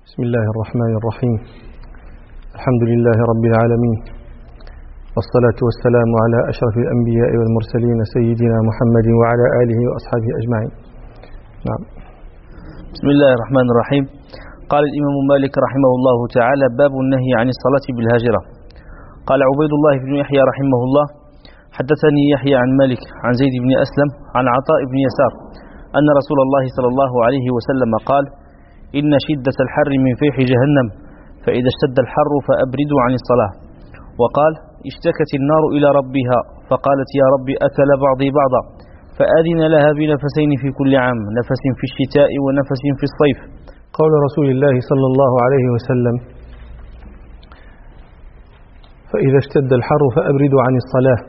بسم الله الرحمن الرحيم. الحمد لله رب العالمين، والصلاة والسلام على أشرف الأنبياء والمرسلين سيدنا محمد وعلى آله وأصحابه أجمعين. نعم. بسم الله الرحمن الرحيم. قال الإمام مالك رحمه الله تعالى: باب النهي عن الصلاة بالهاجرة. قال عبيد الله بن يحيى رحمه الله: حدثني يحيى عن مالك عن زيد بن أسلم عن عطاء بن يسار أن رسول الله صلى الله عليه وسلم قال: إن شدة الحر من فيح جهنم، فإذا اشتد الحر فأبردوا عن الصلاة. وقال: اشتكت النار إلى ربها فقالت: يا رب أكل بعضي بعضا، فآذن لها بنفسين في كل عام، نفس في الشتاء ونفس في الصيف. قول رسول الله صلى الله عليه وسلم: فإذا اشتد الحر فأبردوا عن الصلاة.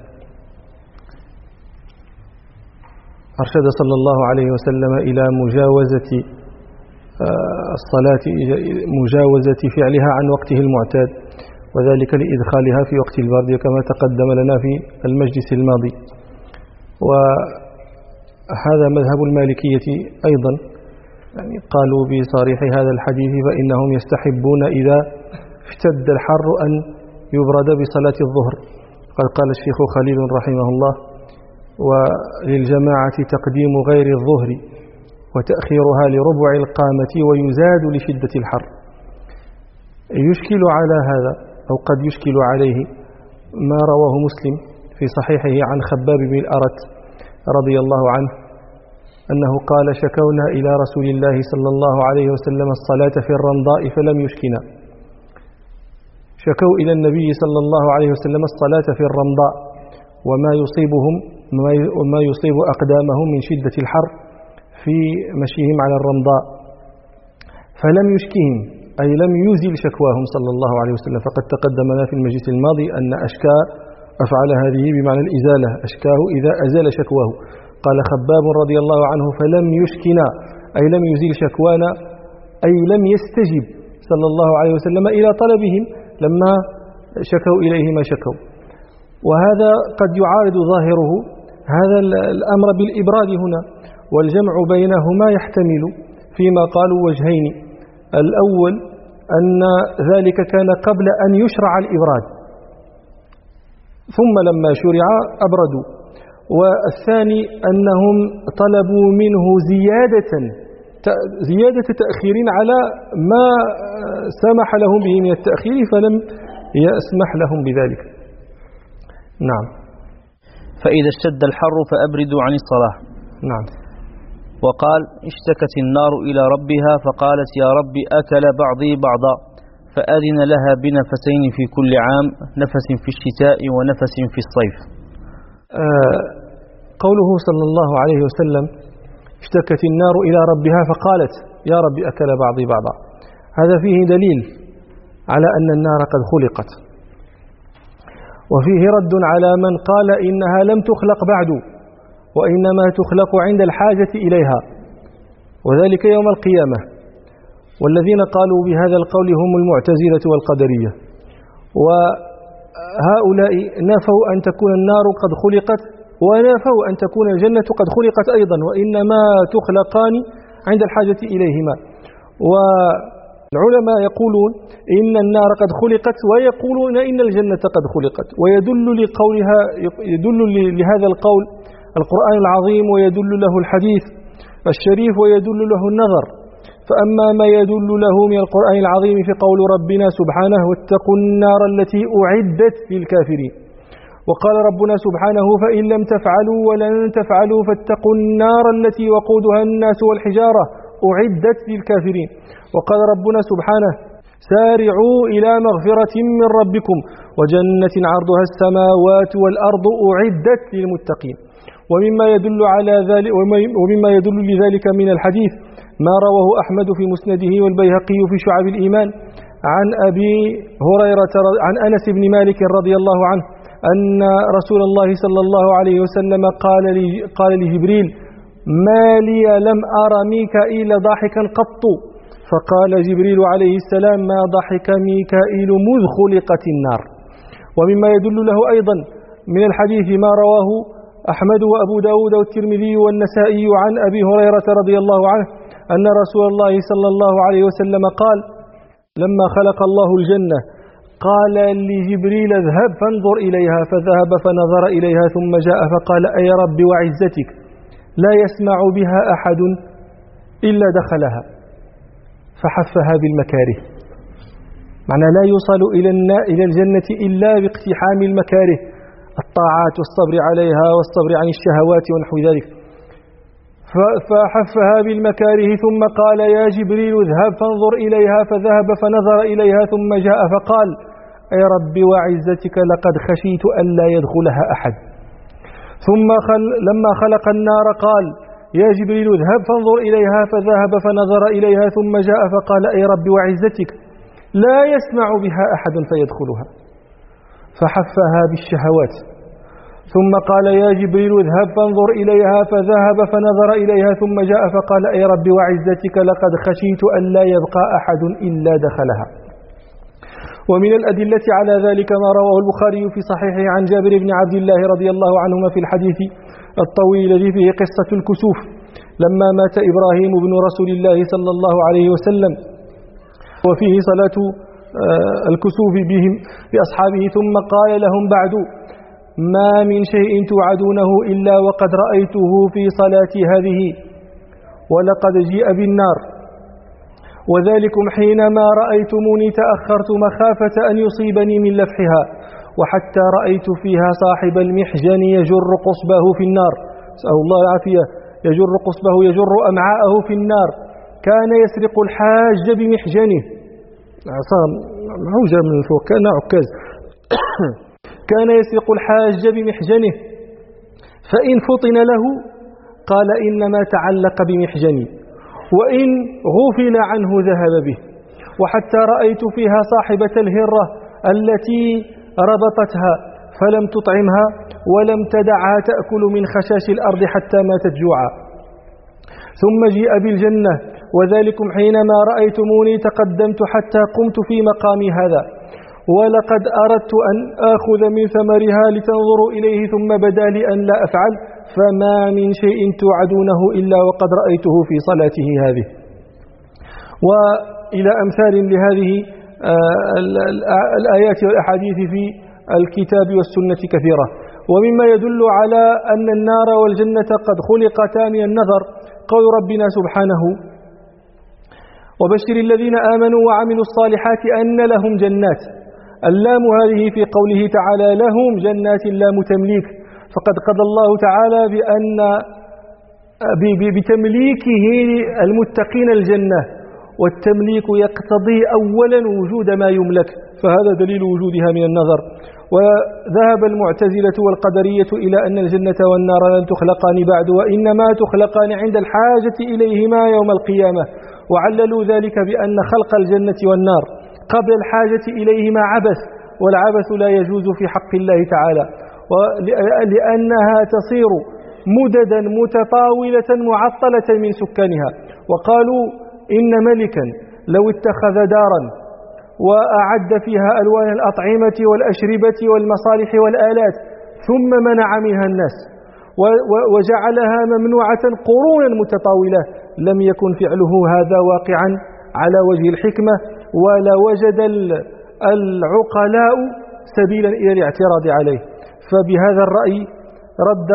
أرشد صلى الله عليه وسلم إلى مجاوزة الصلاة، مجاوزة فعلها عن وقته المعتاد، وذلك لإدخالها في وقت البرد كما تقدم لنا في المجلس الماضي. وهذا مذهب المالكية أيضا، يعني قالوا بصريح هذا الحديث فإنهم يستحبون إذا اشتد الحر أن يبرد بصلاة الظهر. قد قال الشيخ خليل رحمه الله: وللجماعة تقديم غير الظهر وتأخيرها لربع القامة ويزاد لشدة الحر. يشكل على هذا أو قد يشكل عليه ما رواه مسلم في صحيحه عن خباب بن الأرت رضي الله عنه أنه قال: شكونا إلى رسول الله صلى الله عليه وسلم الصلاة في الرمضاء فلم يشكنا. شكوا إلى النبي صلى الله عليه وسلم الصلاة في الرمضاء وما يصيب أقدامهم من شدة الحر في مشيهم على الرمضاء، فلم يشكهم، أي لم يزل شكواهم صلى الله عليه وسلم. فقد تقدمنا في المجلس الماضي أن أشكى أفعل هذه بمعنى الإزالة، أشكاه إذا أزال شكواه. قال خباب رضي الله عنه: فلم يشكنا، أي لم يزل شكوانا، أي لم يستجب صلى الله عليه وسلم إلى طلبهم لما شكوا إليه ما شكوا. وهذا قد يعارض ظاهره هذا الأمر بالإبراد هنا، والجمع بينهما يحتمل فيما قالوا وجهين: الأول أن ذلك كان قبل أن يشرع الإبراد، ثم لما شرع أبردوا. والثاني أنهم طلبوا منه زيادة تأخير على ما سمح لهم به من التأخير، فلم يسمح لهم بذلك. نعم. فإذا اشتد الحر فأبردوا عن الصلاة. نعم. وقال: اشتكت النار إلى ربها فقالت: يا رب أكل بعضي بعضا، فأذن لها بنفسين في كل عام، نفس في الشتاء ونفس في الصيف. قوله صلى الله عليه وسلم: اشتكت النار إلى ربها فقالت: يا رب أكل بعضي بعضا، هذا فيه دليل على أن النار قد خلقت، وفيه رد على من قال إنها لم تخلق بعد، وإنما تخلق عند الحاجة إليها، وذلك يوم القيامة. والذين قالوا بهذا القول هم المعتزلة والقدرية، وهؤلاء نفوا أن تكون النار قد خلقت، ونفوا أن تكون الجنة قد خلقت أيضا، وإنما تخلقان عند الحاجة إليهما. والعلماء يقولون إن النار قد خلقت، ويقولون إن الجنة قد خلقت، يدل لهذا القول القرآن العظيم، ويدل له الحديث الشريف، ويدل له النظر. فأما ما يدل له من القرآن العظيم في قول ربنا سبحانه: واتقوا النار التي أعدت للكافرين. وقال ربنا سبحانه: فإن لم تفعلوا ولن تفعلوا فاتقوا النار التي وقودها الناس والحجارة أعدت للكافرين. وقال ربنا سبحانه: سارعوا إلى مغفرة من ربكم وجنة عرضها السماوات والأرض أعدت للمتقين. ومما يدل لذلك من الحديث ما رواه أحمد في مسنده والبيهقي في شعب الإيمان عن أبي هريرة عن أنس بن مالك رضي الله عنه أن رسول الله صلى الله عليه وسلم قال لجبريل: ما لي لم أرى ميكائيل ضاحكا قط. فقال جبريل عليه السلام: ما ضحك ميكائيل مذ خلقت النار. ومما يدل له أيضا من الحديث ما رواه أحمد وأبو داود والترمذي والنسائي عن أبي هريرة رضي الله عنه أن رسول الله صلى الله عليه وسلم قال: لما خلق الله الجنة قال لجبريل اذهب فانظر إليها، فذهب فنظر إليها ثم جاء فقال أي رب وعزتك لا يسمع بها أحد إلا دخلها، فحفها بالمكاره. معنى لا يوصل إلى الجنة إلا باقتحام المكاره، الطاعات والصبر عليها والصبر عن الشهوات ونحو ذلك. فحفها بالمكاره ثم قال يا جبريل اذهب فانظر إليها، فذهب فنظر إليها ثم جاء فقال أي رب وعزتك لقد خشيت أن لا يدخلها أحد. ثم لما خلق النار قال يا جبريل اذهب فانظر إليها، فذهب فنظر إليها ثم جاء فقال أي رب وعزتك لا يسمع بها أحد فيدخلها، فحفها بالشهوات. ثم قال يا جبريل اذهب فانظر إليها، فذهب فنظر إليها ثم جاء فقال أي رب وعزتك لقد خشيت أن لا يبقى أحد إلا دخلها. ومن الأدلة على ذلك ما رواه البخاري في صحيحه عن جابر بن عبد الله رضي الله عنهما في الحديث الطويل الذي فيه قصة الكسوف، لما مات إبراهيم بن رسول الله صلى الله عليه وسلم، وفيه صلاة الكسوف بهم بأصحابه، ثم قال لهم بعد ما من شيء توعدونه إلا وقد رأيته في صلاتي هذه، ولقد جيء بالنار، وذلكم حينما رأيتموني تأخرت مخافة أن يصيبني من لفحها، وحتى رأيت فيها صاحب المحجن يجر قصبه في النار، نسأل الله العافية، يجر قصبه يجر أمعاءه في النار، كان يسرق الحاج بمحجنه، عصام معوجة من فوق كان عكاز كان يسرق الحاج بمحجنه، فإن فطن له قال إنما تعلق بمحجني، وإن غفل عنه ذهب به. وحتى رأيت فيها صاحبة الهرة التي ربطتها فلم تطعمها ولم تدعها تأكل من خشاش الأرض حتى ماتت جوعا. ثم جيء بالجنة، وذلكم حينما رأيتموني تقدمت حتى قمت في مقامي هذا، ولقد أردت أن آخذ من ثمرها لتنظروا إليه ثم بدا لي أن لا أفعل، فما من شيء توعدونه إلا وقد رأيته في صلاته هذه. وإلى أمثال لهذه الآيات والأحاديث في الكتاب والسنة كثيرة. ومما يدل على أن النار والجنة قد خلقتا من النظر قول ربنا سبحانه وبشر الذين آمنوا وعملوا الصالحات أن لهم جنات، اللام هذه في قوله تعالى لهم جنات لام تمليك، فقد قضى الله تعالى بتمليكه المتقين الجنة، والتمليك يقتضي أولا وجود ما يملك، فهذا دليل وجودها من النظر. وذهب المعتزلة والقدرية إلى أن الجنة والنار لن تخلقان بعد، وإنما تخلقان عند الحاجة إليهما يوم القيامة، وعللوا ذلك بأن خلق الجنة والنار قبل الحاجة إليهما عبث، والعبث لا يجوز في حق الله تعالى، لأنها تصير مددا متطاولة معطلة من سكانها. وقالوا إن ملكا لو اتخذ دارا وأعد فيها ألوان الأطعمة والأشربة والمصالح والآلات ثم منع منها الناس وجعلها ممنوعة قرونا متطاولة، لم يكن فعله هذا واقعا على وجه الحكمة، ولا وجد العقلاء سبيلا إلى الاعتراض عليه. فبهذا الرأي رد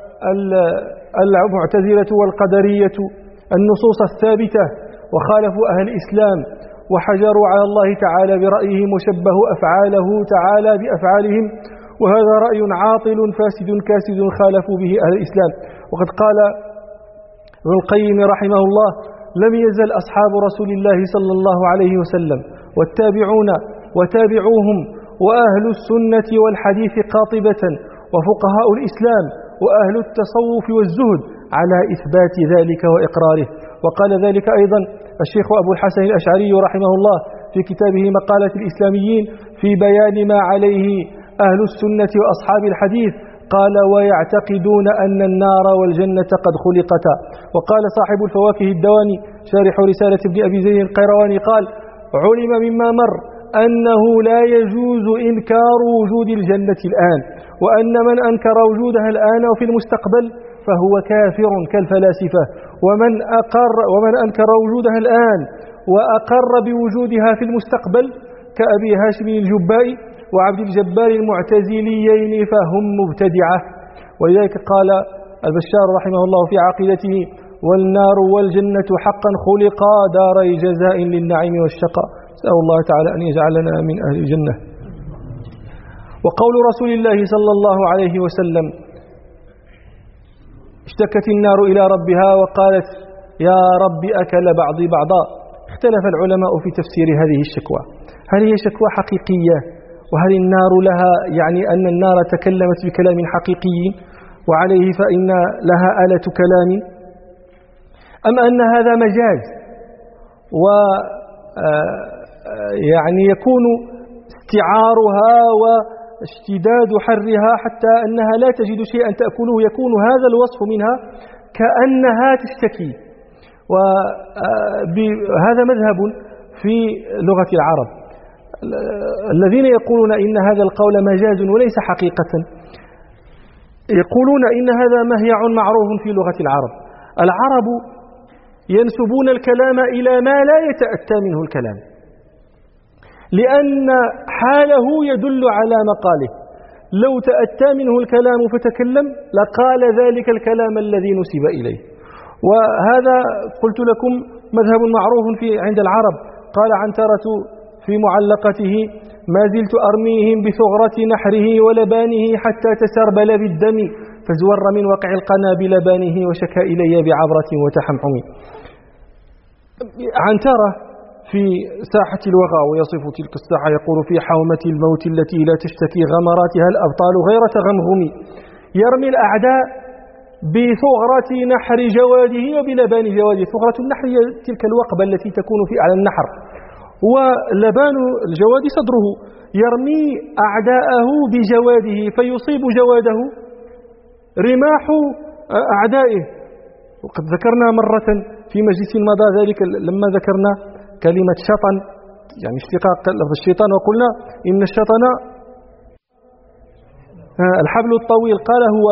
المعتزلة والقدرية النصوص الثابتة، وخالفوا أهل الإسلام وحجروا على الله تعالى برأيهم، وشبهوا أفعاله تعالى بأفعالهم، وهذا رأي عاطل فاسد كاسد خالفوا به أهل الإسلام. وقد قال ابن القيم رحمه الله لم يزل أصحاب رسول الله صلى الله عليه وسلم والتابعون وتابعوهم وأهل السنة والحديث قاطبة وفقهاء الإسلام وأهل التصوف والزهد على إثبات ذلك وإقراره. وقال ذلك أيضا الشيخ أبو الحسن الأشعري رحمه الله في كتابه مقالة الإسلاميين في بيان ما عليه أهل السنة وأصحاب الحديث، قال ويعتقدون أن النار والجنة قد خلقتا. وقال صاحب الفواكه الدواني شارح رسالة ابن أبي زيد القيرواني قال علم مما مر أنه لا يجوز إنكار وجود الجنة الآن، وأن من أنكر وجودها الآن وفي المستقبل فهو كافر كالفلاسفة، ومن أنكر وجودها الآن وأقر بوجودها في المستقبل كأبي هاشم الجبائي وعبد الجبار المعتزليين فهم مبتدعة. ولذلك قال البشار رحمه الله في عقيدته: والنار والجنة حقا خلقا داري جزاء للنعيم والشقاء. نسأل الله تعالى أن يجعلنا من أهل الجنة. وقول رسول الله صلى الله عليه وسلم: اشتكت النار إلى ربها وقالت: يا رب أكل بعضي بعضا. اختلف العلماء في تفسير هذه الشكوى، هل هي شكوى حقيقية وهل النار لها يعني أن النار تكلمت بكلام حقيقي وعليه فإن لها آلة كلام، أم أن هذا مجاز ويعني يكون استعارها واشتداد حرها حتى أنها لا تجد شيئا تأكله، يكون هذا الوصف منها كأنها تشتكي. وهذا مذهب في لغة العرب. الذين يقولون إن هذا القول مجاز وليس حقيقة يقولون إن هذا مهيع معروف في لغة العرب. العرب ينسبون الكلام إلى ما لا يتأتى منه الكلام، لأن حاله يدل على مقاله. لو تأتى منه الكلام فتكلم لقال ذلك الكلام الذي نسب إليه. وهذا قلت لكم مذهب معروف عند العرب. قال عنترة في معلقته: ما زلت أرميهم بثغرة نحره ولبانه حتى تسربل بالدم فزور من وقع القنا بلبانه وشكى إلي بعبرة وتحمحم. عنترة في ساحة الوغى ويصف تلك الساحة يقول: في حومة الموت التي لا تشتكي غمراتها الأبطال غير تغمغم. يرمي الأعداء بثغرة نحر جواده وبلبان جواده. ثغرة النحر هي تلك الوقبة التي تكون في أعلى النحر، ولبان الجواد صدره. يرمي أعداءه بجواده فيصيب جواده رماح أعدائه. وقد ذكرنا مرة في مجلس مضى ذلك لما ذكرنا كلمة شطن، يعني اشتقاق لفظ الشيطان، وقلنا إن الشطن الحبل الطويل. قال هو: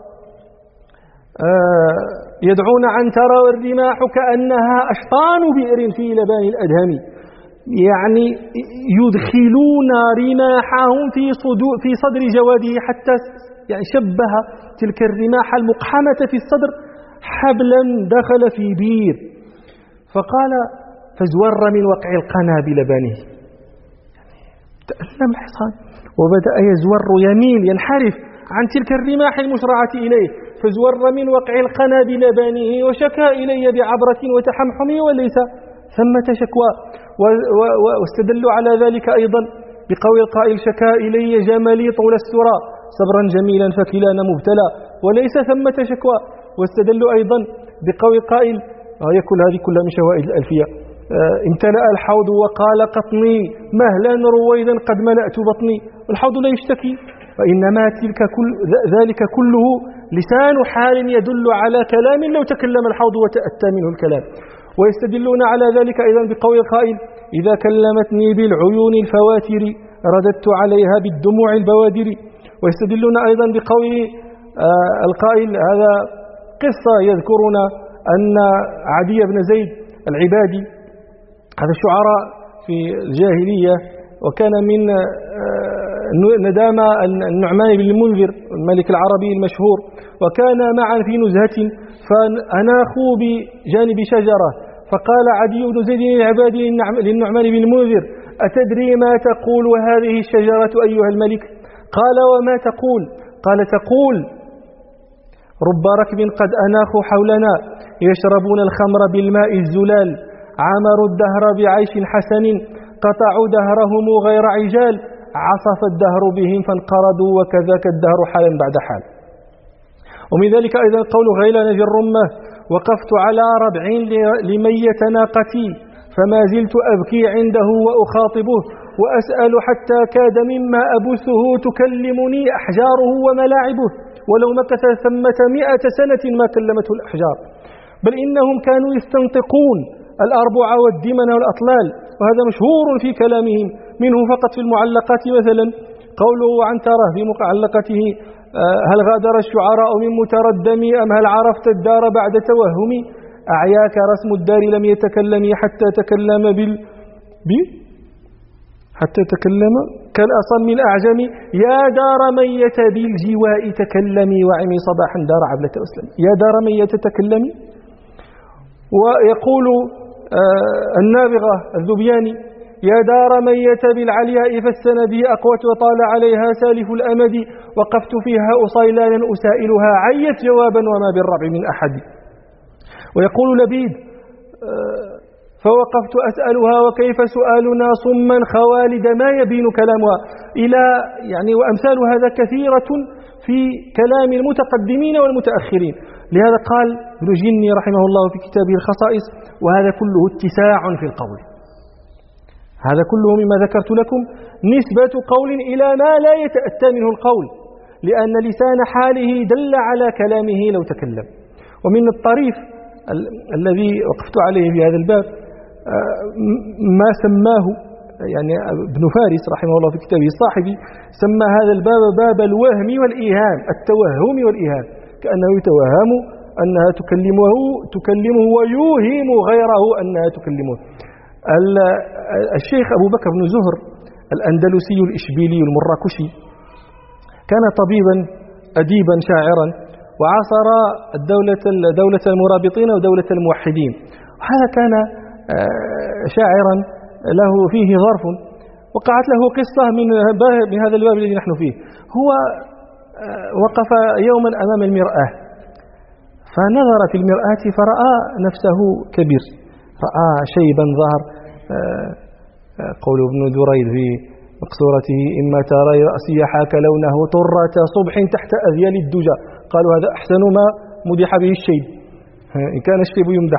يدعون عنترة والرماح كأنها أشطان بئر في لبان الأدهم. يعني يدخلون رماحهم في صدر جواده حتى يعني شبه تلك الرماح المقحمة في الصدر حبلا دخل في بير. فقال: فزور من وقع القنا بلبانه. تألم الحصان وبدأ يزور يميل ينحرف عن تلك الرماح المشرعة إليه. فزور من وقع القنا بلبانه وشكى إلي بعبرة وتحمحم وليس ثمة شكوى. واستدلوا على ذلك أيضا بقول القائل: شكى إلي جملي طول السرى صبرا جميلا فكلانا مبتلى وليس ثمة شكوى. واستدلوا أيضا بقول القائل: يكل هذه كلها من شوائد الألفية: امتلأ الحوض وقال قطني مهلا رويدا قد ملأت بطني. الحوض لا يشتكي، وإنما ذلك كله لسان حال يدل على كلام لو تكلم الحوض وتأتى منه الكلام. ويستدلون على ذلك أيضا بقول القائل: إذا كلمتني بالعيون الفواتر رددت عليها بالدموع البوادر. ويستدلون أيضا بقول القائل، هذا قصة يذكرون أن عدي بن زيد العبادي، هذا الشعراء في الجاهلية، وكان من ندامة النعمان بن المنذر الملك العربي المشهور، وكان معا في نزهة فأناخوا بجانب شجرة. فقال عدي بن زيد العبادي للنعمان بن المنذر: أتدري ما تقول هذه الشجرة أيها الملك؟ قال: وما تقول؟ قال: تقول: رب ركب قد أناخوا حولنا يشربون الخمر بالماء الزلال عمروا الدهر بعيش حسن قطعوا دهرهم غير عجال عصف الدهر بهم فانقرضوا وكذاك الدهر حالا بعد حال. ومن ذلك أيضا قول غيلان الرمة: وقفت على ربع لميت ناقتي فما زلت أبكي عنده وأخاطبه وأسأل حتى كاد مما أبثه تكلمني أحجاره وملاعبه ولو مكث ثمة 100 سنة ما كلمته الأحجار. بل إنهم كانوا يستنطقون الأربع والدمن والأطلال، وهذا مشهور في كلامهم. منه فقط في المعلقات مثلا قوله عنترة في معلقته: هل غادر الشعراء من متردم أم هل عرفت الدار بعد توهم؟ أعياك رسم الدار لم يتكلم حتى تكلم حتى تكلم كالأصم الأعجم يا دار من يتبي الجواء تكلمي وعمي صباحا دار عبلة أسلم يا دار من يتتكلمي. ويقول النابغة الذبياني يا دار من يتبي العلياء فالسن به أقوت وطال عليها سالف الأمد وقفت فيها أصيلانا أسائلها عيت جوابا وما بالربع من أحد. ويقول لبيد فوقفت أسألها وكيف سؤالنا صما خوالد ما يبين كلامها إلى يعني وأمثال هذا كثيرة في كلام المتقدمين والمتأخرين. لهذا قال ابن جني رحمه الله في كتابه الخصائص وهذا كله اتساع في القول. هذا كله مما ذكرت لكم نسبة قول إلى ما لا يتأتى منه القول لأن لسان حاله دل على كلامه لو تكلم. ومن الطريف الذي وقفت عليه في هذا الباب ما سماه يعني ابن فارس رحمه الله في كتابه الصاحبي سمى هذا الباب باب الوهم والإيهام التوهم والإيهام كأنه يتوهم أنها تكلمه ويوهم غيره أنها تكلمه. الشيخ أبو بكر بن زهر الأندلسي الإشبيلي المراكشي كان طبيبا أديبا شاعرا وعاصر دولة المرابطين ودولة الموحدين. هذا كان شاعرا له فيه ظرف وقعت له قصة من هذا الباب الذي نحن فيه. هو وقف يوما أمام المرآة فنظر في المرآة فرأى نفسه كبير رأى شيبا ظهر قول ابن دريد في مقصورته إما ترى رأسي حاك لونه طرة صبح تحت أذيال الدجى قالوا هذا أحسن ما مدح به الشيب إن كان الشيب يمدح.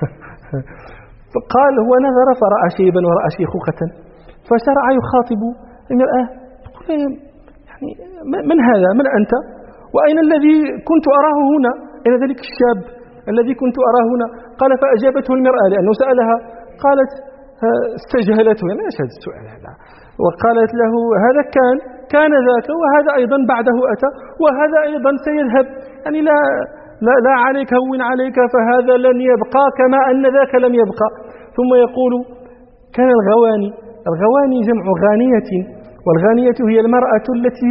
فقال هو نظر فرأى شيبا ورأى شيخوخة فشرع يخاطب المرآة يقول يعني من هذا من أنت وأين الذي كنت أراه هنا أين ذلك الشاب الذي كنت أراه هنا. قال فأجابته المرآة لأنه سألها قالت استجهلته يعني ايش هذا السؤال هذا وقالت له هذا كان ذاك وهذا أيضا بعده أتى وهذا أيضا سيذهب يعني لا عليك هون عليك فهذا لن يبقى كما أن ذاك لم يبقى. ثم يقول كان الغواني جمع غانية والغانية هي المرأة التي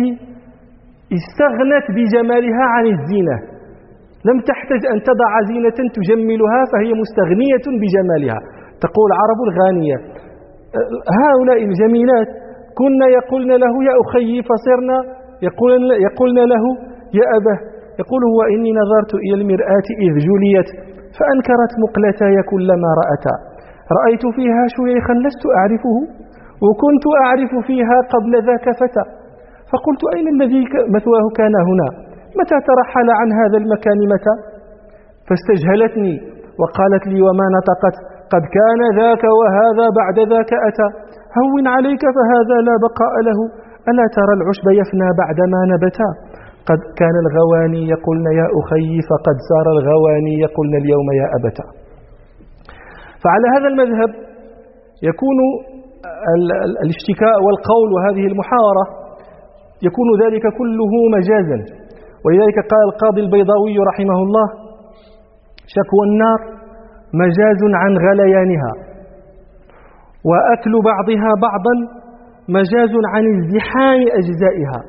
استغنت بجمالها عن الزينة لم تحتاج أن تضع زينة تجملها فهي مستغنية بجمالها. تقول العرب الغانية. هؤلاء الجميلات كنا يقولن له يا أخي فصرنا يقولن له يا أباه. يقول هو إني نظرت إلى المرآة إذ جليت فأنكرت مقلتاي كلما رأتا رأيت فيها شيخا لست أعرفه وكنت أعرف فيها قبل ذاك فتى فقلت أين الذي مثواه كان هنا متى ترحل عن هذا المكان متى فاستجهلتني وقالت لي وما نطقت قد كان ذاك وهذا بعد ذاك أتى هون عليك فهذا لا بقاء له ألا ترى العشب يفنى بعدما نبتا قد كان الغواني يقولن يا أخي فقد سار الغواني يقولن اليوم يا أبتا. فعلى هذا المذهب يكون الاشتكاء والقول وهذه المحاورة يكون ذلك كله مجازا. ولذلك قال القاضي البيضاوي رحمه الله شكوى النار مجاز عن غليانها وأكل بعضها بعضا مجاز عن ازدحام أجزائها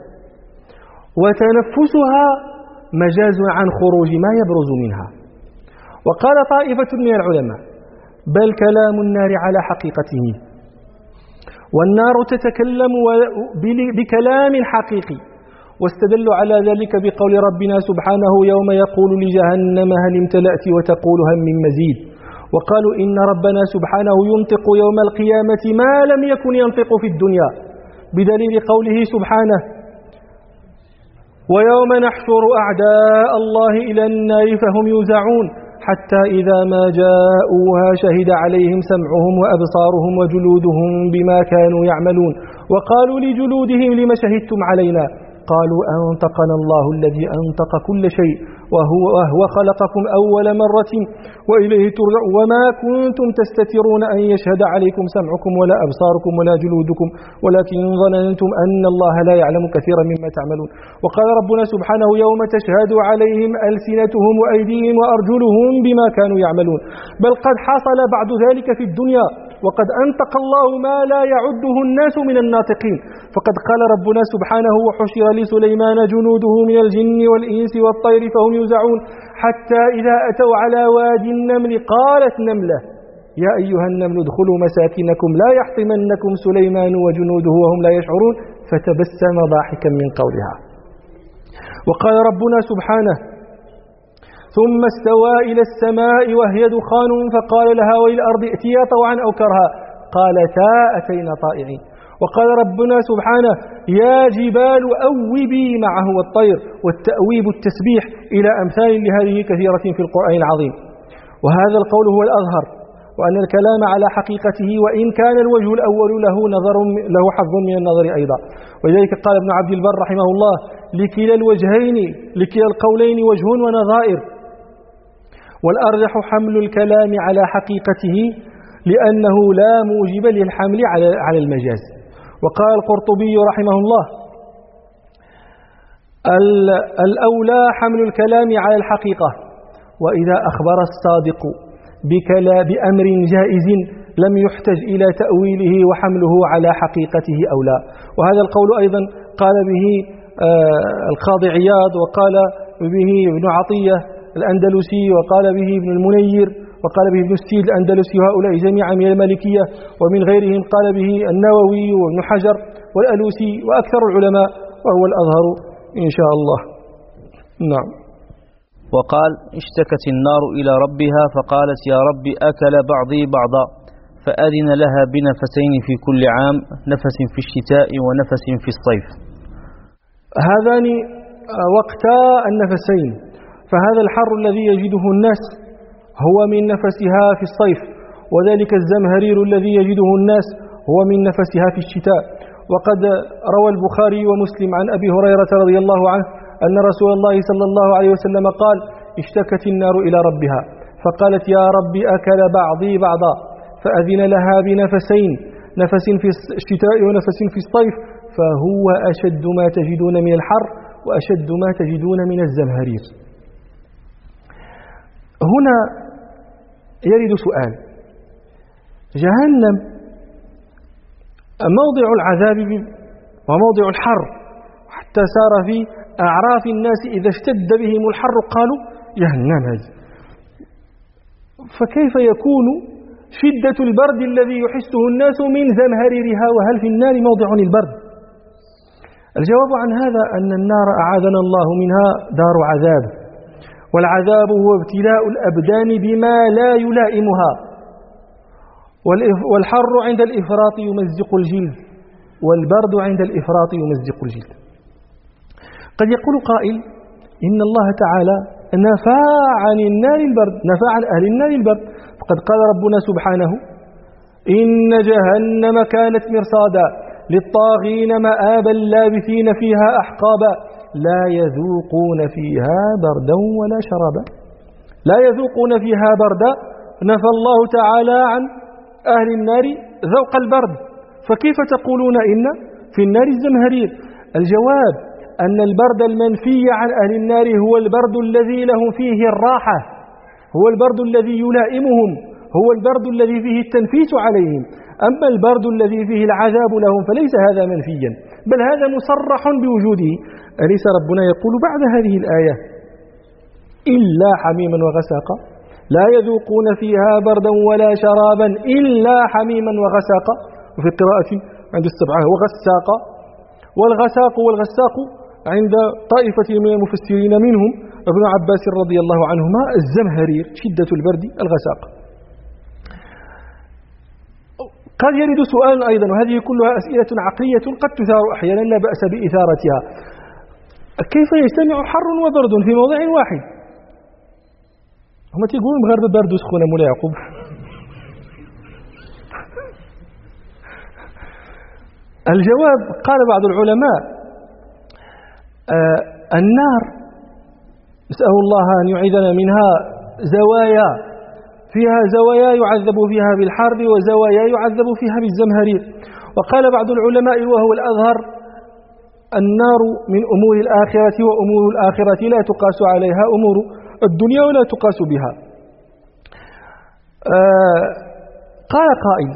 وتنفسها مجاز عن خروج ما يبرز منها. وقال طائفة من العلماء بل كلام النار على حقيقته والنار تتكلم بكلام حقيقي واستدلوا على ذلك بقول ربنا سبحانه يوم يقول لجهنم هل امتلأت وتقول هل من مزيد. وقالوا إن ربنا سبحانه ينطق يوم القيامة ما لم يكن ينطق في الدنيا بدليل قوله سبحانه ويوم نحشر أعداء الله إلى النار فهم يوزعون حتى إذا ما جاءوها شهد عليهم سمعهم وأبصارهم وجلودهم بما كانوا يعملون وقالوا لجلودهم لما شهدتم علينا قالوا أنطقنا الله الذي أنطق كل شيء وهو خلقكم أول مرة وإليه ترجع وما كنتم تستترون أن يشهد عليكم سمعكم ولا أبصاركم ولا جلودكم ولكن ظننتم أن الله لا يعلم كثيرا مما تعملون. وقال ربنا سبحانه يوم تشهد عليهم ألسنتهم وأيديهم وأرجلهم بما كانوا يعملون. بل قد حصل بعد ذلك في الدنيا وقد أنطق الله ما لا يعده الناس من الناطقين. فقد قال ربنا سبحانه وحشر لسليمان جنوده من الجن والإنس والطير فهم يوزعون حتى إذا أتوا على وادي النمل قالت نملة يا أيها النمل ادخلوا مساكنكم لا يحطمنكم سليمان وجنوده وهم لا يشعرون فتبسم ضاحكا من قولها. وقال ربنا سبحانه ثم استوى إلى السماء وهي دخان فقال لها وللأرض ائتيا طوعا أو كرها قالتا أتينا طائعين. وقال ربنا سبحانه يا جبال أوبي معه والطير والتأويب التسبيح إلى أمثال لهذه كثيرة في القرآن العظيم. وهذا القول هو الأظهر وأن الكلام على حقيقته وإن كان الوجه الأول له حظ من النظر أيضا. ولذلك قال ابن عبد البر رحمه الله لكلا الوجهين لكلا القولين وجه ونظائر والأرجح حمل الكلام على حقيقته لأنه لا موجب للحمل على المجاز. وقال القرطبي رحمه الله الأولى حمل الكلام على الحقيقة وإذا أخبر الصادق بأمر جائز لم يحتج إلى تأويله وحمله على حقيقته أولى. وهذا القول أيضا قال به القاضي عياض وقال به ابن عطية الأندلسي وقال به ابن المنير وقال به ابن السيد الأندلسي وهؤلاء جميعا من المالكية ومن غيرهم قال به النووي وابن حجر والألوسي وأكثر العلماء وهو الأظهر إن شاء الله. نعم. وقال اشتكت النار إلى ربها فقالت يا رب أكل بعضي بعضا فأذن لها بنفسين في كل عام نفس في الشتاء ونفس في الصيف. هذان وقتا النفسين. فهذا الحر الذي يجده الناس هو من نفسها في الصيف وذلك الزمهرير الذي يجده الناس هو من نفسها في الشتاء. وقد روى البخاري ومسلم عن أبي هريرة رضي الله عنه أن رسول الله صلى الله عليه وسلم قال اشتكت النار إلى ربها فقالت يا رب أكل بعضي بعضا فأذن لها بنفسين نفس في الشتاء ونفس في الصيف فهو أشد ما تجدون من الحر وأشد ما تجدون من الزمهرير. هنا يرد سؤال جهنم موضع العذاب وموضع الحر حتى صار في أعراف الناس إذا اشتد بهم الحر قالوا جهنم هذه. فكيف يكون شدة البرد الذي يحسه الناس من زمهريرها وهل في النار موضع للبرد؟ الجواب عن هذا أن النار أعاذنا الله منها دار عذاب والعذاب هو ابتلاء الأبدان بما لا يلائمها والحر عند الإفراط يمزق الجلد والبرد عند الإفراط يمزق الجلد. قد يقول قائل إن الله تعالى نفى عن النار البرد نفى عن أهل النار البرد فقد قال ربنا سبحانه إن جهنم كانت مرصادا للطاغين مآبا لابثين فيها أحقابا لا يذوقون فيها بردا ولا شرابا. لا يذوقون فيها بردا نفى الله تعالى عن أهل النار ذوق البرد فكيف تقولون إن في النار الزمهرير؟ الجواب أن البرد المنفي عن أهل النار هو البرد الذي لهم فيه الراحة هو البرد الذي يلائمهم هو البرد الذي فيه التنفيس عليهم. أما البرد الذي فيه العذاب لهم فليس هذا منفيا بل هذا مصرح بوجوده. أليس ربنا يقول بعد هذه الآية إلا حميما وغساقا لا يذوقون فيها بردا ولا شرابا إلا حميما وغساقا وفي قراءة عند السبعة وغساقا. والغساق والغساق عند طائفة من المفسرين منهم ابن عباس رضي الله عنهما الزمهرير شدة البرد الغساق. قد يرد سؤال أيضا وهذه كلها أسئلة عقلية قد تثار أحيانا لا بأس بإثارتها كيف يجتمع حر وبرد في موضع واحد؟ هم تقولون مغرب برد وسخونة مولا يعقوب. الجواب قال بعض العلماء النار نسأل الله أن يعيذنا منها زوايا، فيها زوايا يعذب فيها بالحرب وزوايا يعذب فيها بالزمهرير. وقال بعض العلماء وهو الأظهر: النار من أمور الآخرة، وأمور الآخرة لا تقاس عليها أمور الدنيا ولا تقاس بها. قال قائل: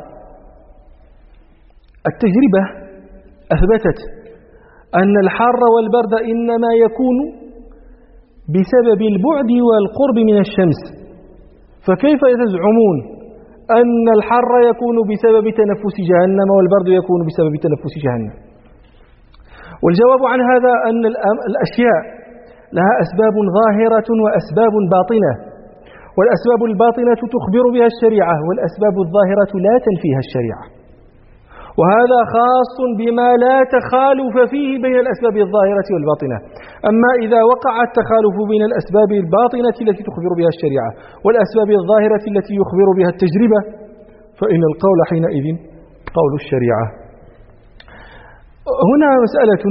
التجربة أثبتت أن الحر والبرد إنما يكون بسبب البعد والقرب من الشمس، فكيف تزعمون أن الحر يكون بسبب تنفس جهنم والبرد يكون بسبب تنفس جهنم؟ والجواب عن هذا أن الأشياء لها أسباب ظاهرة وأسباب باطنة، والأسباب الباطنة تخبر بها الشريعة، والأسباب الظاهرة لا تنفيها الشريعة. وهذا خاص بما لا تخالف فيه بين الأسباب الظاهرة والباطنة. أما إذا وقع التخالف بين الأسباب الباطنة التي تخبر بها الشريعة والأسباب الظاهرة التي يخبر بها التجربة، فإن القول حينئذ قول الشريعة. هنا مسألة: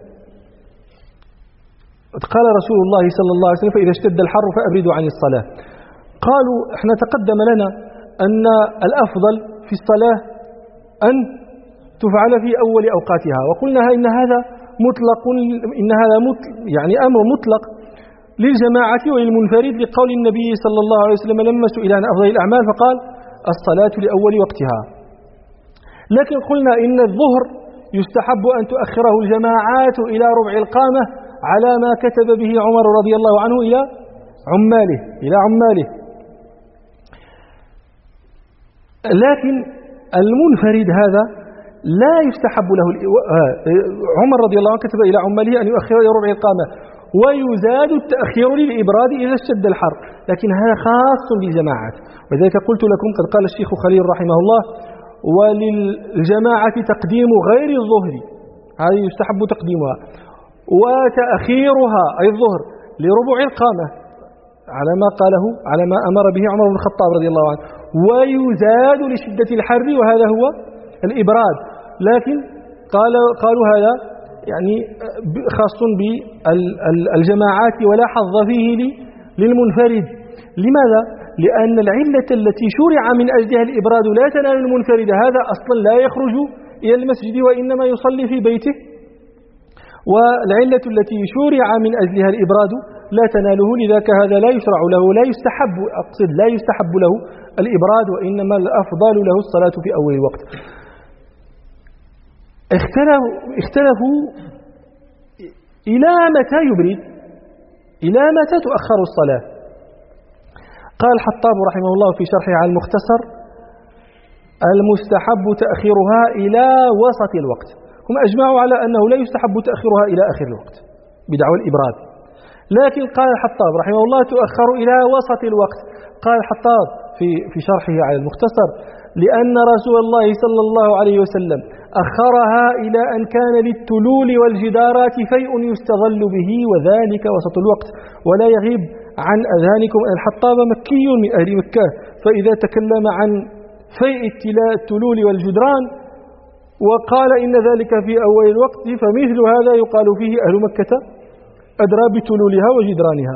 قال رسول الله صلى الله عليه وسلم: فإذا اشتد الحر فأبردوا عن الصلاة. قالوا: احنا تقدم لنا أن الأفضل في الصلاة أن تفعل في أول أوقاتها، وقلنا إن هذا مطلق، يعني أمر مطلق للجماعة وللمنفرد، لقول النبي صلى الله عليه وسلم لما سئل عن أفضل الأعمال فقال: الصلاة لأول وقتها. لكن قلنا إن الظهر يستحب أن تؤخره الجماعات إلى ربع القامة على ما كتب به عمر رضي الله عنه إلى عماله. لكن المنفرد هذا لا يستحب له. عمر رضي الله عنه كتب إلى عماله أن يؤخر إلى ربع القامة، ويزاد التأخير للإبراد إذا اشتد الحر، لكن هذا خاص بالجماعات. وذلك قلت لكم قد قال الشيخ خليل رحمه الله: وللجماعة تقديم غير الظهر، هذه يستحب تقديمها، وتأخيرها أي الظهر لربع القامة على ما أمر به عمر بن الخطاب رضي الله عنه، ويزاد لشدة الحر، وهذا هو الإبراد. لكن قالوا هذا يعني خاص بالجماعات ولا حظ فيه للمنفرد. لماذا؟ لأن العلة التي شرع من أجلها الإبراد لا تنال المنفرد، هذا أصلا لا يخرج إلى المسجد وإنما يصلي في بيته، والعلة التي شرع من أجلها الإبراد لا تناله، لذاك هذا لا يشرع له، لا يستحب له الإبراد، وإنما الأفضل له الصلاة في أول الوقت. اختلفوا إلى متى يبرد، إلى متى تؤخر الصلاة. قال الحطاب رحمه الله في شرحه على المختصر: المستحب تأخيرها إلى وسط الوقت. هم أجمعوا على أنه لا يستحب تأخيرها إلى آخر الوقت بدعوى الإبراد، لكن قال الحطاب رحمه الله تؤخر إلى وسط الوقت. قال الحطاب في شرحه على المختصر: لأن رسول الله صلى الله عليه وسلم أخرها إلى أن كان للتلول والجدارات فيء يستظل به، وذلك وسط الوقت، ولا يغيب عن أذهانكم أن الحطاب مكي من أهل مكة، فإذا تكلم عن فيء التلول والجدران وقال إن ذلك في أول الوقت، فمثل هذا يقال فيه أهل مكة أدرى بتلولها وجدرانها.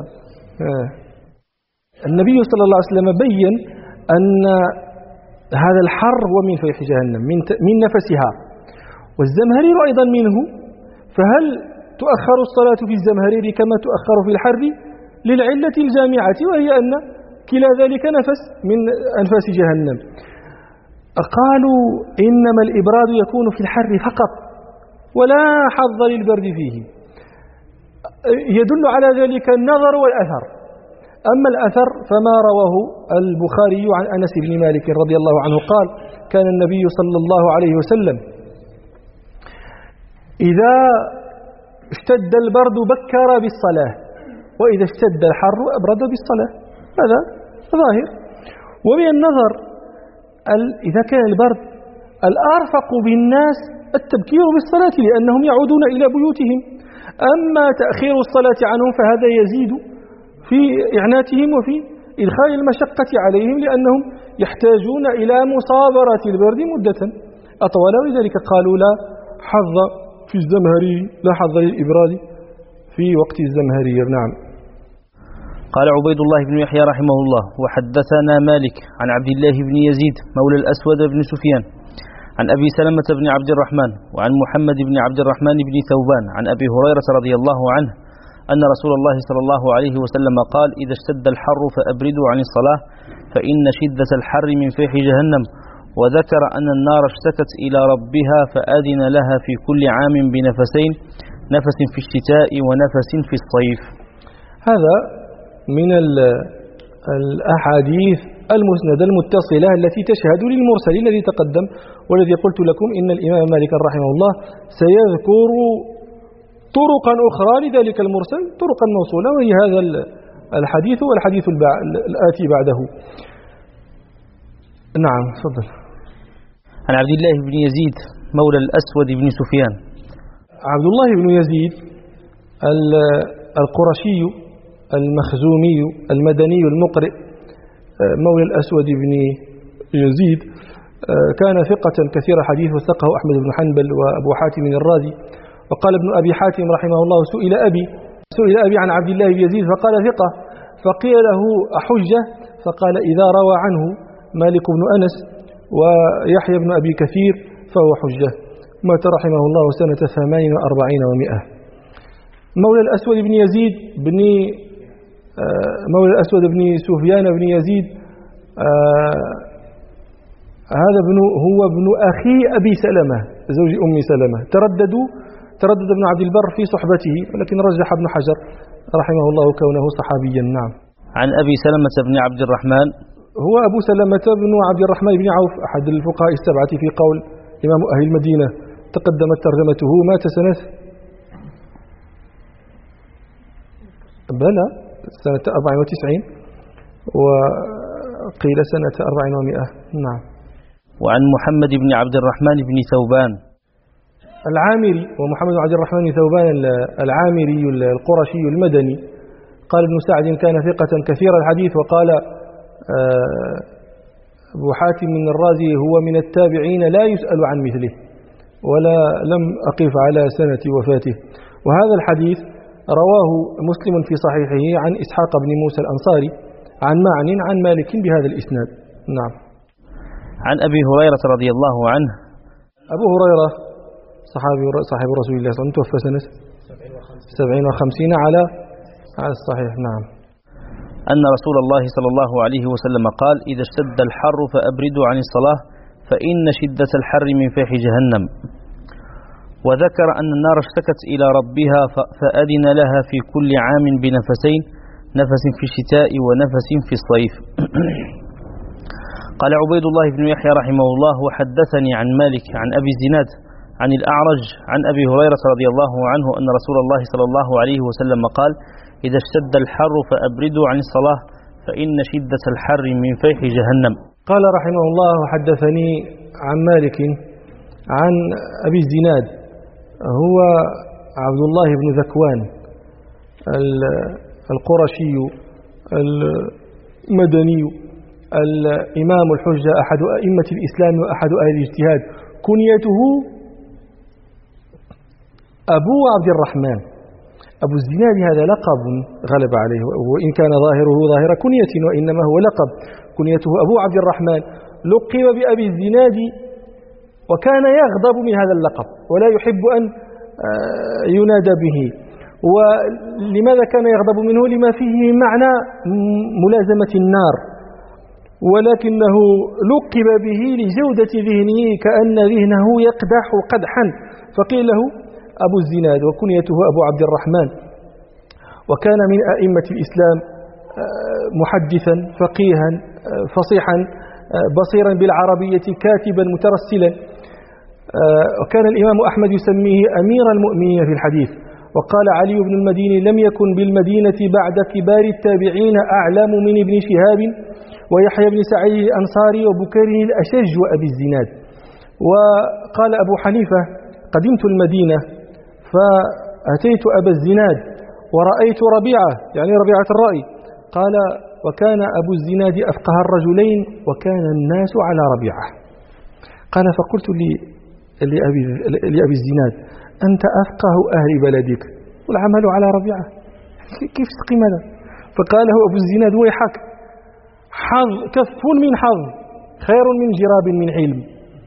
النبي صلى الله عليه وسلم بين أن هذا الحر هو من فيح جهنم، من نفسها، والزمهرير أيضا منه. فهل تؤخر الصلاة في الزمهرير كما تؤخر في الحر؟ للعلة الجامعة، وهي أن كلا ذلك نفس من أنفاس جهنم. قالوا إنما الإبراد يكون في الحر فقط ولا حظ للبرد فيه. يدل على ذلك النظر والأثر. أما الأثر فما رواه البخاري عن أنس بن مالك رضي الله عنه قال: كان النبي صلى الله عليه وسلم إذا اشتد البرد بكر بالصلاة، وإذا اشتد الحر أبرد بالصلاة. هذا ظاهر. ومن النظر إذا كان البرد الأرفق بالناس التبكير بالصلاة، لأنهم يعودون إلى بيوتهم. أما تأخير الصلاة عنهم فهذا يزيد في إعناتهم وفي إدخال المشقة عليهم، لأنهم يحتاجون إلى مصابرة البرد مدة أطول. ولذلك قالوا لا حظ في الزمهرير، لا حظ للإبراد في وقت الزمهرير. نعم. قال عبيد الله بن يحيى رحمه الله: وحدثنا مالك عن عبد الله بن يزيد مولى الأسود بن سفيان عن أبي سلمة بن عبد الرحمن وعن محمد بن عبد الرحمن بن ثوبان عن أبي هريرة رضي الله عنه أن رسول الله صلى الله عليه وسلم قال: إذا اشتد الحر فأبردوا عن الصلاة فإن شدة الحر من فيح جهنم، وذكر أن النار اشتكت إلى ربها فأذن لها في كل عام بنفسين، نفس في الشتاء ونفس في الصيف. هذا من الأحاديث المسندة المتصلة التي تشهد للمرسل الذي تقدم، والذي قلت لكم إن الإمام مالك رحمه الله سيذكر طرقا أخرى لذلك المرسل، طرقا موصولة، وهي هذا الحديث والحديث الآتي بعده. نعم، تفضل. عن عبد الله بن يزيد مولى الأسود بن سفيان. عبد الله بن يزيد القرشي المخزومي المدني المقرئ مولى الأسود بن يزيد، كان ثقة كثير حديث، وثقه أحمد بن حنبل وأبو حاتم الرازي. وقال ابن أبي حاتم رحمه الله: سئل أبي عن عبد الله بن يزيد فقال ثقة، فقيل له أحجة؟ فقال: إذا روى عنه مالك بن أنس ويحيى بن أبي كثير فهو حجة. مات رحمه الله سنة 48 و100. مولى الأسود بن يزيد مولى الأسود بن سفيان بن يزيد، هذا هو ابن أخي أبي سلمة زوج أم سلمة. تردد ابن عبد البر في صحبته، ولكن رجح ابن حجر رحمه الله كونه صحابيا. نعم. عن أبي سلمة بن عبد الرحمن، هو أبو سلمة بن عبد الرحمن بن عوف، أحد الفقهاء السبعة في قول إمام أهل المدينة، تقدمت ترجمته. مات سنة 94 وقيل سنة 40 و100. نعم. وعن محمد بن عبد الرحمن بن ثوبان العامري، ومحمد بن عبد الرحمن بن ثوبان العامري القرشي المدني. قال ابن سعد: كان ثقة كثير الحديث. وقال أبو حاتم من الرازي: هو من التابعين لا يسأل عن مثله، ولا لم أقف على سنة وفاته. وهذا الحديث رواه مسلم في صحيحه عن إسحاق بن موسى الأنصاري عن معن عن مالك بهذا الإسناد. نعم. عن أبي هريرة رضي الله عنه. أبو هريرة صاحب رسول الله صلى الله عليه وسلم، توفى سنة 57 على الصحيح. نعم. أن رسول الله صلى الله عليه وسلم قال: إذا اشتد الحر فأبردوا عن الصلاة فإن شدة الحر من فيح جهنم، وذكر أن النار اشتكت إلى ربها فأذن لها في كل عام بنفسين، نفس في الشتاء ونفس في الصيف. قال عبيد الله بن يحيى رحمه الله: وحدثني عن مالك عن أبي الزناد عن الأعرج عن أبي هريرة رضي الله عنه أن رسول الله صلى الله عليه وسلم قال: إذا اشتد الحر فأبردوا عن الصلاة فإن شدة الحر من فيح جهنم. قال رحمه الله: وحدثني عن مالك عن أبي الزناد، هو عبد الله بن ذكوان القرشي المدني الإمام الحجة، أحد أئمة الإسلام وأحد أهل الاجتهاد. كنيته أبو عبد الرحمن. أبو الزناد هذا لقب غلب عليه، وإن كان ظاهره ظاهر كنية، وإنما هو لقب. كنيته أبو عبد الرحمن، لقب بأبي الزناد، وكان يغضب من هذا اللقب ولا يحب أن ينادى به. ولماذا كان يغضب منه؟ لما فيه من معنى ملازمة النار، ولكنه لقب به لجودة ذهنه، كأن ذهنه يقدح قدحا، فقيل له أبو الزناد، وكنيته أبو عبد الرحمن. وكان من أئمة الإسلام، محدثا فقيها فصيحا بصيرا بالعربية، كاتبا مترسلا. وكان الإمام أحمد يسميه أمير المؤمنين في الحديث. وقال علي بن المديني: لم يكن بالمدينة بعد كبار التابعين أعلم من ابن شهاب ويحيى بن سعيد الأنصاري وبكير الأشج وأبي الزناد. وقال أبو حنيفة: قدمت المدينة فأتيت أبا الزناد ورأيت ربيعة، يعني ربيعة الرأي. قال: وكان أبو الزناد أفقه الرجلين وكان الناس على ربيعة. قال: فقلت لأبي الزناد: أنت أفقه أهل بلدك والعمل على ربيعة، كيف تقيم هذا؟ فقال له أبو الزناد ويحك، حظ كف من حظ خير من جراب من علم.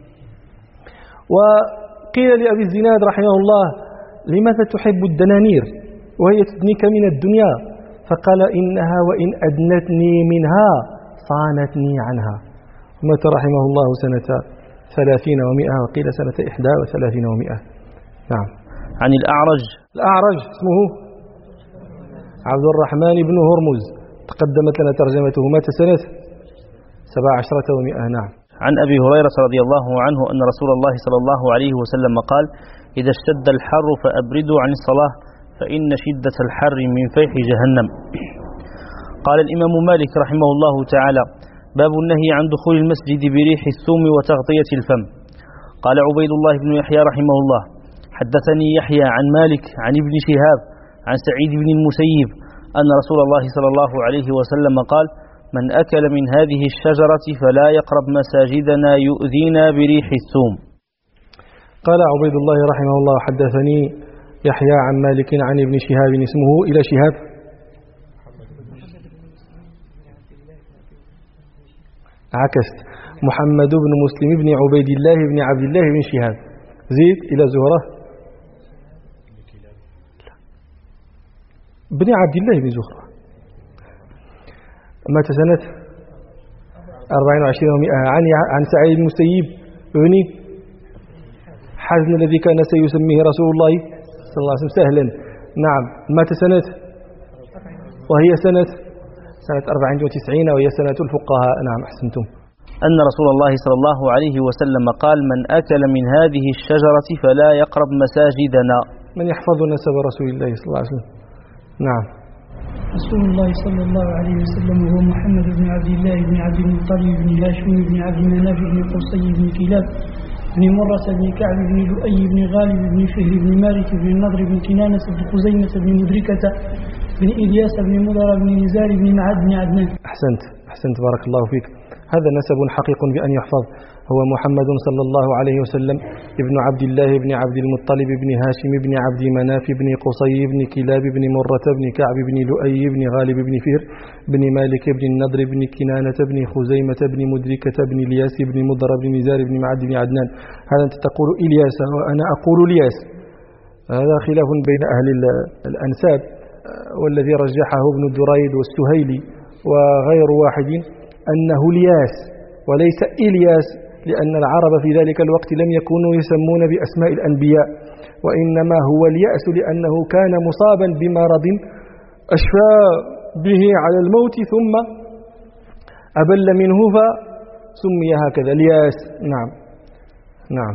وقيل لأبي الزناد رحمه الله: لماذا تحب الدنانير وهي تدنيك من الدنيا؟ فقال: إنها وإن أدنتني منها صانتني عنها. مات رحمه الله سنة 30 و100، وقيل سنة 31 و100. نعم. عن الأعرج اسمه عبد الرحمن بن هرمز، تقدمت لنا ترجمته، مات سنة 17 و100. نعم. عن أبي هريرة رضي الله عنه أن رسول الله صلى الله عليه وسلم قال: إذا اشتد الحر فأبردوا عن الصلاة فإن شدة الحر من فيح جهنم. قال الإمام مالك رحمه الله تعالى: باب النهي عن دخول المسجد بريح الثوم وتغطية الفم. قال عبيد الله بن يحيى رحمه الله: حدثني يحيى عن مالك عن ابن شهاب عن سعيد بن المسيب أن رسول الله صلى الله عليه وسلم قال: من أكل من هذه الشجرة فلا يقرب مساجدنا يؤذينا بريح الثوم. قال عبيد الله رحمه الله: حدثني يحيى عن مالك عن ابن شهاب، اسمه إلى شهاب عكست، محمد بن مسلم بن عبيد الله بن عبد الله بن شهاب، زيد إلى زهرة بن عبد الله بن زهرة، مات سنة 24 و100. عن سعيد بن المسيب بن حزن الذي كان سيسميه رسول الله صلى الله عليه وسلم سهلا. نعم. مات سنة، وهي سنة 94، وهي سنة الفقهاء. نعم، أحسنتم. أن رسول الله صلى الله عليه وسلم قال: من أكل من هذه الشجرة فلا يقرب مساجدنا. من يحفظ نسب رسول الله صلى الله عليه وسلم؟ نعم. رسول الله صلى الله عليه وسلم هو محمد بن عبد الله بن عبد المطلب بن هاشم بن عبد مناف بن قصي بن كلاب بن مرة بن كعب بن لؤي بن غالب بن فهر بن مالك بن النضر بن كنانة بن خزيمة بن مدركة بن إلياس بن مضر بن نزار بن معد بن عدنان. أحسنت بارك الله فيك. هذا نسب حقيق بأن يحفظ، هو محمد صلى الله عليه وسلم ابن عبد الله بن عبد المطلب بن هاشم بن عبد مناف بن قصي بن كلاب بن مرة بن كعب بن لؤي بن غالب بن فهر بن مالك بن النضر بن كنانة بن خزيمة بن مدركة بن الياس بن مضر بن نزار بن معد بن عدنان. هذا أنت تقول إلياس وأنا أقول الياس، هذا خلاف بين أهل الأنساب، والذي رجحه ابن دريد والسهيلي وغير واحد أنه الياس وليس إلياس، لأن العرب في ذلك الوقت لم يكونوا يسمون بأسماء الأنبياء، وإنما هو اليأس لأنه كان مصابا بمرض أشفى به على الموت ثم أبل منه فسمي هكذا الياس. نعم.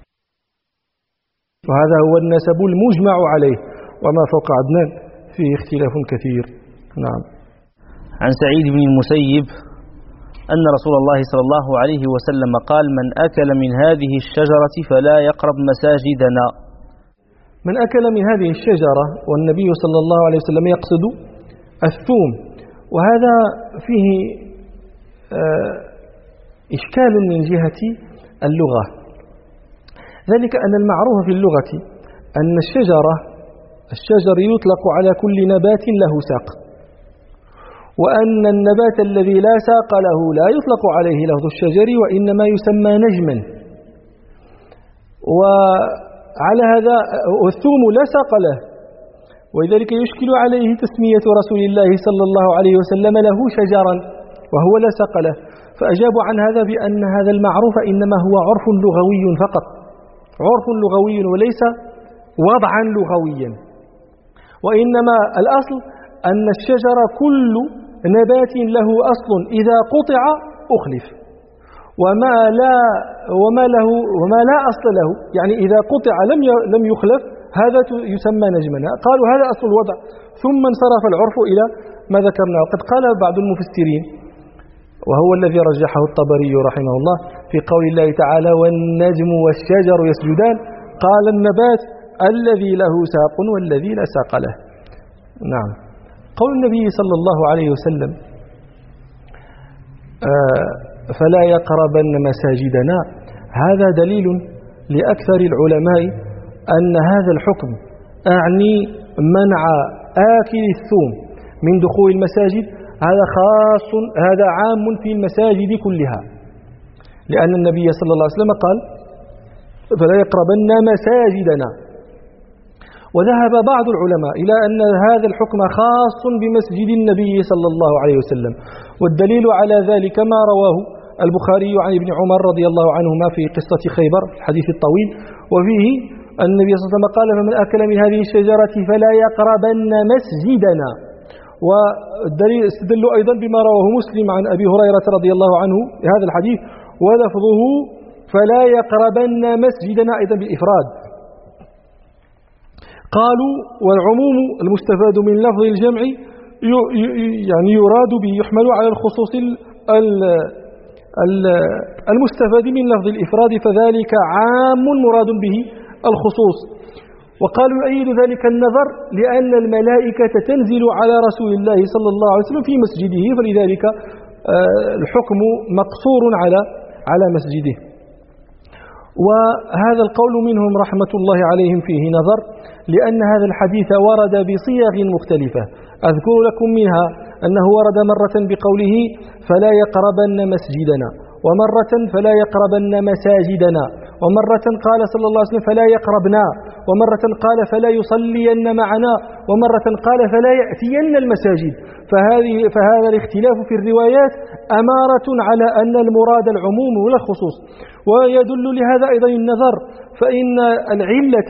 وهذا هو النسب المجمع عليه، وما فوق عدنان فيه اختلاف كثير. نعم. عن سعيد بن المسيب أن رسول الله صلى الله عليه وسلم قال: من أكل من هذه الشجرة فلا يقرب مساجدنا. من أكل من هذه الشجرة، والنبي صلى الله عليه وسلم يقصد الثوم، وهذا فيه إشكال من جهة اللغة، ذلك أن المعروف في اللغة أن الشجر يطلق على كل نبات له ساق، وأن النبات الذي لا ساق له لا يطلق عليه لفظ الشجر، وإنما يسمى نجما. وعلى هذا الثوم لا ساق له، ولذلك يشكل عليه تسمية رسول الله صلى الله عليه وسلم له شجرا وهو لا ساق له، فأجابوا عن هذا بأن هذا المعروف إنما هو عرف لغوي فقط، عرف لغوي وليس وضعا لغويا، وإنما الأصل أن الشجر كل نبات له أصل إذا قطع أخلف، وما لا أصل له، يعني إذا قطع لم يخلف، هذا يسمى نجما. قالوا هذا أصل الوضع، ثم انصرف العرف إلى ما ذكرنا. وقد قال بعض المفسرين، وهو الذي رجحه الطبري رحمه الله، في قول الله تعالى: والنجم والشجر يسجدان، قال النبات الذي له ساق والذي لا ساق له. نعم. قول النبي صلى الله عليه وسلم: فلا يقربن مساجدنا، هذا دليل لأكثر العلماء أن هذا الحكم أعني منع آكل الثوم من دخول المساجد هذا عام في المساجد كلها، لأن النبي صلى الله عليه وسلم قال فلا يقربن مساجدنا. وذهب بعض العلماء إلى أن هذا الحكم خاص بمسجد النبي صلى الله عليه وسلم، والدليل على ذلك ما رواه البخاري عن ابن عمر رضي الله عنهما في قصة خيبر الحديث الطويل، وفيه النبي صلى الله عليه وسلم قال من أكل من هذه الشجرة فلا يقربن مسجدنا. والدليل استدل أيضا بما رواه مسلم عن أبي هريرة رضي الله عنه هذا الحديث ولفظه فلا يقربن مسجدنا أيضا بالإفراد. قالوا والعموم المستفاد من لفظ الجمع يعني يراد به يحمل على الخصوص المستفاد من لفظ الإفراد، فذلك عام مراد به الخصوص. وقالوا يؤيد ذلك النظر لأن الملائكة تنزل على رسول الله صلى الله عليه وسلم في مسجده، فلذلك الحكم مقصور على مسجده. وهذا القول منهم رحمة الله عليهم فيه نظر، لأن هذا الحديث ورد بصيغ مختلفة. أذكر لكم منها أنه ورد مرة بقوله فلا يقربن مسجدنا، ومرة فلا يقربن مساجدنا، ومرة قال صلى الله عليه وسلم فلا يقربنا، ومرة قال فلا يصلين معنا، ومرة قال فلا يأتين المساجد. فهذا الاختلاف في الروايات أمارة على أن المراد العموم ولا الخصوص. ويدل لهذا أيضا النظر، فإن العلة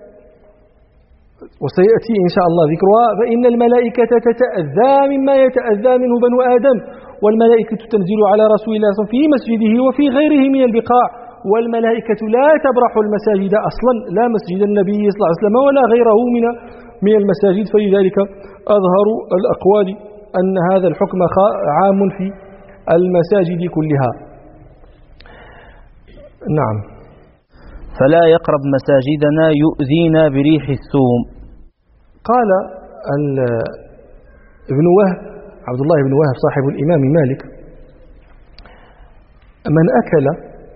وسيأتي إن شاء الله ذكرها، فإن الملائكة تتأذى مما يتأذى منه بنو آدم، والملائكة تنزل على رسول الله في مسجده وفي غيره من البقاع، والملائكة لا تبرح المساجد أصلا، لا مسجد النبي صلى الله عليه وسلم ولا غيره من المساجد. فلذلك أظهر الأقوال أن هذا الحكم عام في المساجد كلها. نعم. فلا يقرب مساجدنا يؤذينا بريح الثوم. قال ابن وهب عبد الله بن وهب صاحب الإمام مالك من أكل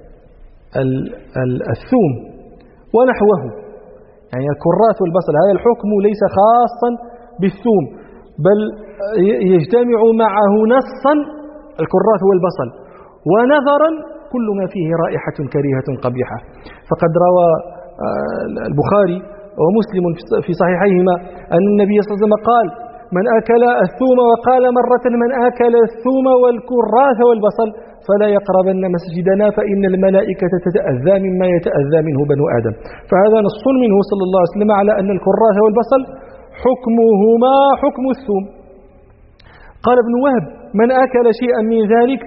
الثوم ونحوه، يعني الكراث والبصل، هذا الحكم ليس خاصا بالثوم، بل يجتمع معه نصا الكراث والبصل، ونظرا كل ما فيه رائحة كريهة قبيحة. فقد روى البخاري ومسلم في صحيحيهما أن النبي صلى الله عليه وسلم قال من أكل الثوم، وقال مرة من أكل الثوم والكراث والبصل فلا يقربن مسجدنا فإن الملائكة تتأذى مما يتأذى منه بنو آدم. فهذا نص منه صلى الله عليه وسلم على أن الكراث والبصل حكمهما حكم الثوم. قال ابن وهب من أكل شيئا من ذلك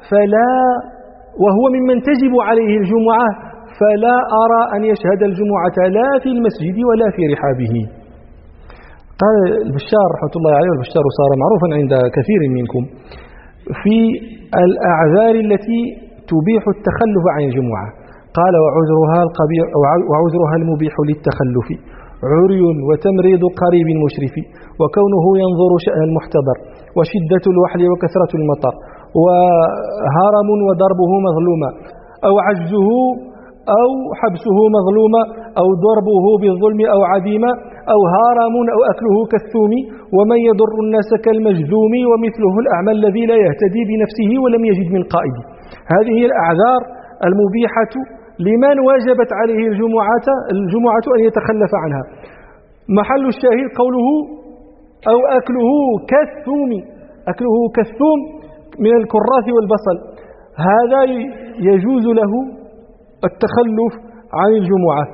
وهو ممن تجب عليه الجمعة فلا أرى أن يشهد الجمعة لا في المسجد ولا في رحابه. قال البشار رحمة الله عليه، والبشار صار معروفا عند كثير منكم في الأعذار التي تبيح التخلف عن الجمعة. قال وعذرها المبيح للتخلف عري وتمريض قريب مشرف، وكونه ينظر شأن المحتضر، وشدة الوحل وكثرة المطر، وهرم وضربه مظلوما، أو عجزه أو حبسه مظلوما، أو ضربه بالظلم أو عديما، أو هارم أو أكله كالثوم، ومن يضر الناس كالمجذوم، ومثله الأعمى الذي لا يهتدي بنفسه ولم يجد من قائد. هذه هي الأعذار المبيحة لمن وجبت عليه الجمعة أن يتخلف عنها. محل الشاهد قوله أو أكله كالثوم، أكله كالثوم من الكراث والبصل، هذا يجوز له التخلف عن الجمعة.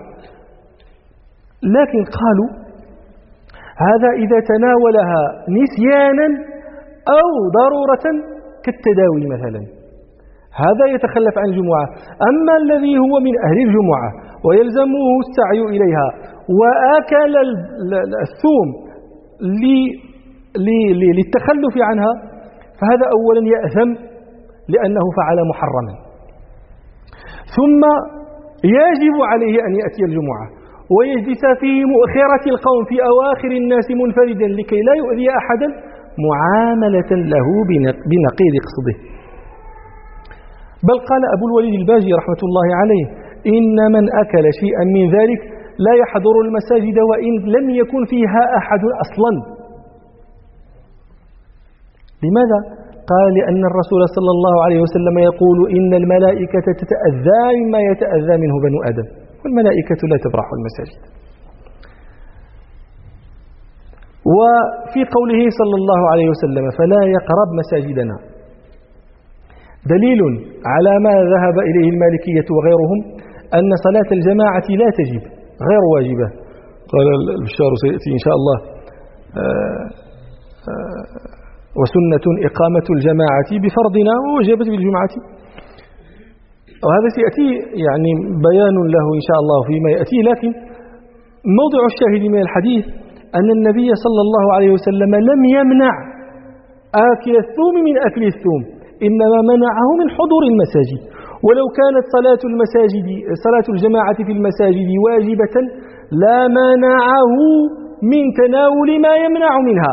لكن قالوا هذا إذا تناولها نسيانا أو ضرورة كالتداوي مثلا، هذا يتخلف عن الجمعة. أما الذي هو من أهل الجمعة ويلزمه السعي إليها وأكل الثوم للتخلف عنها، فهذا أولا يأثم لأنه فعل محرما، ثم يجب عليه أن يأتي الجمعة ويجلس في مؤخرة القوم في أواخر الناس منفردا لكي لا يؤذي أحدا معاملة له بنقيض قصده. بل قال أبو الوليد الباجي رحمة الله عليه إن من أكل شيئا من ذلك لا يحضر المساجد وإن لم يكن فيها أحد أصلا. لماذا؟ قال لأن الرسول صلى الله عليه وسلم يقول إن الملائكة تتأذى مما يتأذى منه بنو آدم، والملائكة لا تبرح المساجد. وفي قوله صلى الله عليه وسلم فلا يقرب مساجدنا دليل على ما ذهب إليه المالكية وغيرهم أن صلاة الجماعة لا تجب، غير واجبة. قال البشار سيأتي إن شاء الله وسنة إقامة الجماعة بفرضنا ووجبت بالجمعة، وهذا سيأتي يعني بيان له إن شاء الله فيما يأتي. لكن موضع الشاهد من الحديث أن النبي صلى الله عليه وسلم لم يمنع آكل الثوم من أكل الثوم، إنما منعه من حضور المساجد. ولو كانت صلاة الجماعة في المساجد واجبة لا منعه من تناول ما يمنع منها.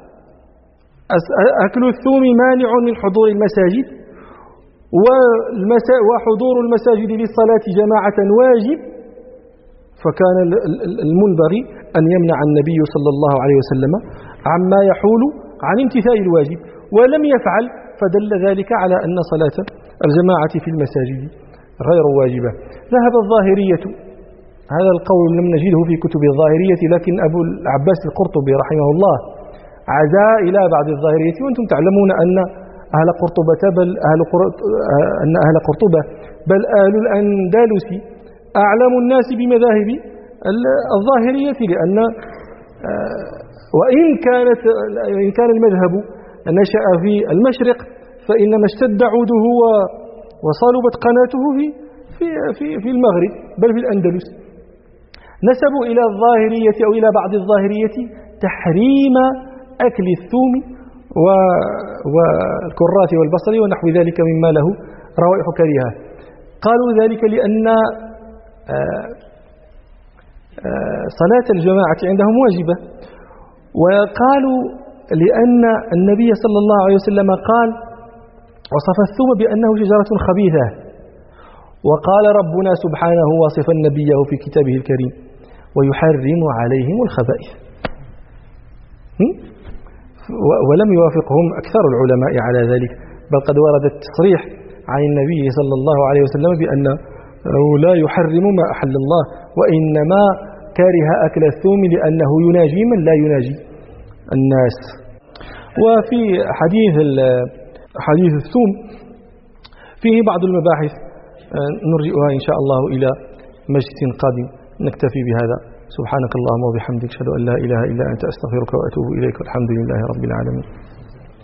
أكل الثوم مانع من حضور المساجد، وحضور المساجد للصلاة جماعة واجب، فكان المنبغي أن يمنع النبي صلى الله عليه وسلم عما يحول عن امتثال الواجب، ولم يفعل، فدل ذلك على أن صلاة الجماعة في المساجد غير واجبة. ذهب الظاهرية، هذا القول لم نجده في كتب الظاهرية، لكن أبو العباس القرطبي رحمه الله عزا إلى بعض الظاهرية، وأنتم تعلمون أن أهل قرطبة بل أهل الأندلس أعلم الناس بمذاهب الظاهرية، لأن وإن كان المذهب نشأ في المشرق، فإنما اشتد عوده وصلبت قناته في المغرب، بل في الأندلس. نسبوا إلى الظاهرية أو إلى بعض الظاهرية تحريم أكل الثوم والكرات والبصل ونحو ذلك مما له روائح كريهة. قالوا ذلك لأن صلاة الجماعة عندهم واجبة، وقالوا لأن النبي صلى الله عليه وسلم قال وصف الثوم بأنه شجرة خبيثة، وقال ربنا سبحانه واصفا نبيه في كتابه الكريم ويحرم عليهم الخبائث. ولم يوافقهم أكثر العلماء على ذلك، بل قد ورد التصريح عن النبي صلى الله عليه وسلم بأنه لا يحرم ما أحل الله، وإنما كره أكل الثوم لأنه يناجي من لا يناجي الناس. وفي حديث الثوم فيه بعض المباحث نرجئها إن شاء الله إلى مجلس قادم. نكتفي بهذا. سبحانك اللهم وبحمدك، أشهد أن لا إله إلا أنت، أستغفرك وأتوب إليك، والحمد لله رب العالمين.